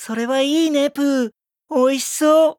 それはいいね、プー。美味しそう。